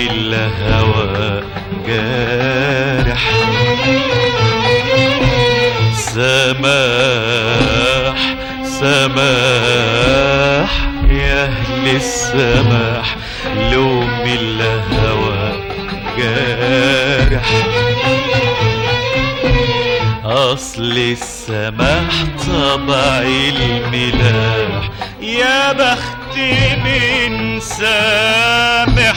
الهوى جارح. سماح سماح يا أهل السماح، لوم الهوى جارح. أصل السماح طبع الملاح، يا بخت من سامح.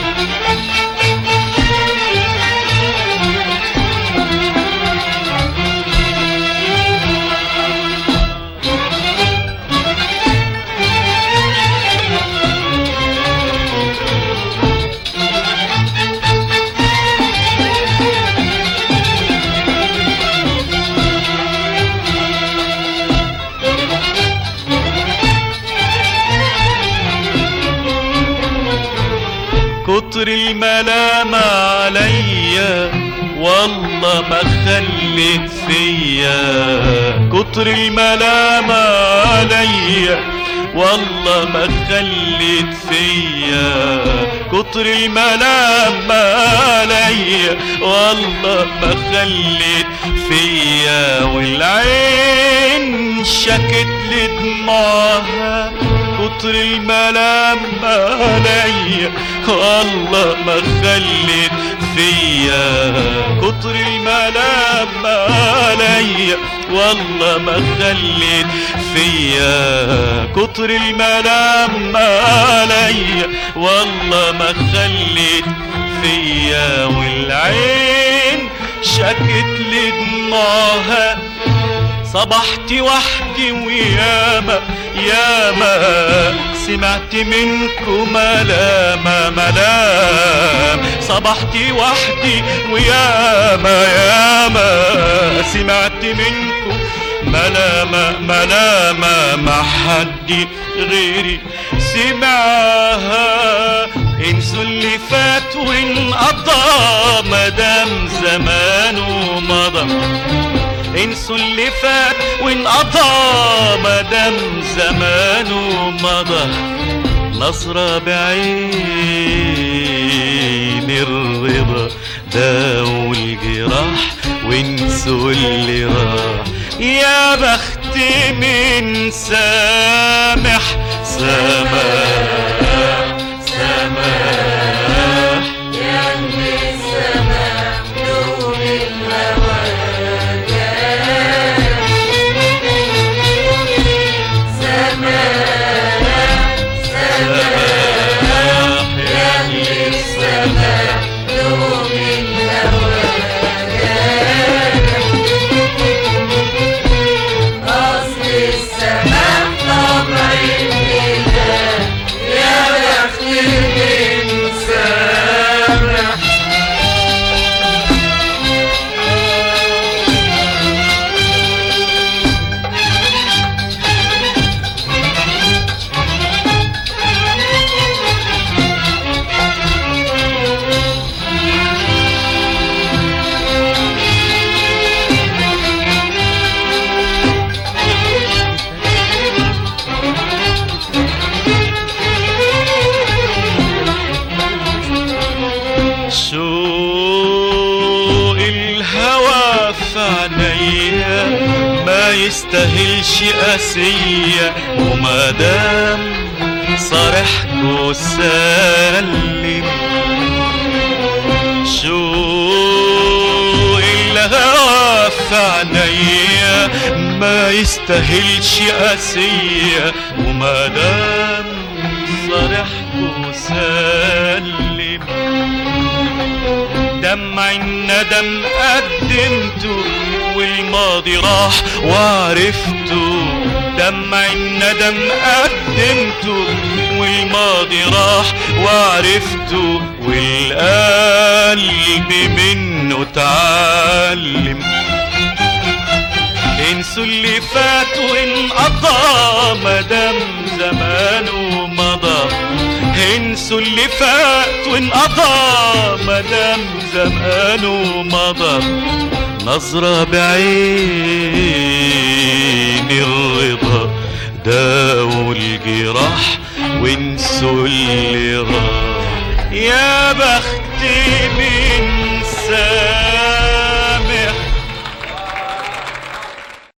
كتر الملامة عليا والله ما خلت فيا، كتر الملامة عليا والله ما خلت فيا، كتر الملامة عليا والله ما خلت فيا. والعين شكت لدموعها، كتر الملامة عليا والله ما خلت فيا، كتر الملامة عليا والله ما خلت فيا، كتر الملامة عليا والله ما خلت فيا. والعين شكت لدموعها، صبحت وحدي وياما ياما سمعت منكم ملامة ملام. صبحت وحدي وياما ياما سمعت منكم ملامة ملامة، ما حد غيري سمعها. انسوا اللي فات وانقضى مدام زمانه مضى، انسوا اللي فات وانقضى مدام زمانه مضى. نظرة بعين الرضا داووا الجراح وانسوا اللي راح، يا بخت من سامح. سماح سماح يا أهل السماح، لوم الهوى جارح. سماح سماح يا أهل السماح، لوم الهوى جارح. أصل السماح طبع الملاح، يا بخت من سامح. شوق الهوى في عينيا ما يستاهلش قاسية، ومادام صارحكوا سلم. شوق الهوى في عينيا ما يستاهلش قاسية، ومادام صارحكوا سلم. دمع الندم قدمته والماضي راح وعرفته، دمع الندم قدمته والماضي راح وعرفته، والقلب منه اتعلم. انسوا اللي فات وانقضى مدام زمانه مضى، انسوا اللي فات وانقضى مدام زمانه مضى. نظرة بعين الرضا داووا الجراح وانسوا اللي راح. يا بختي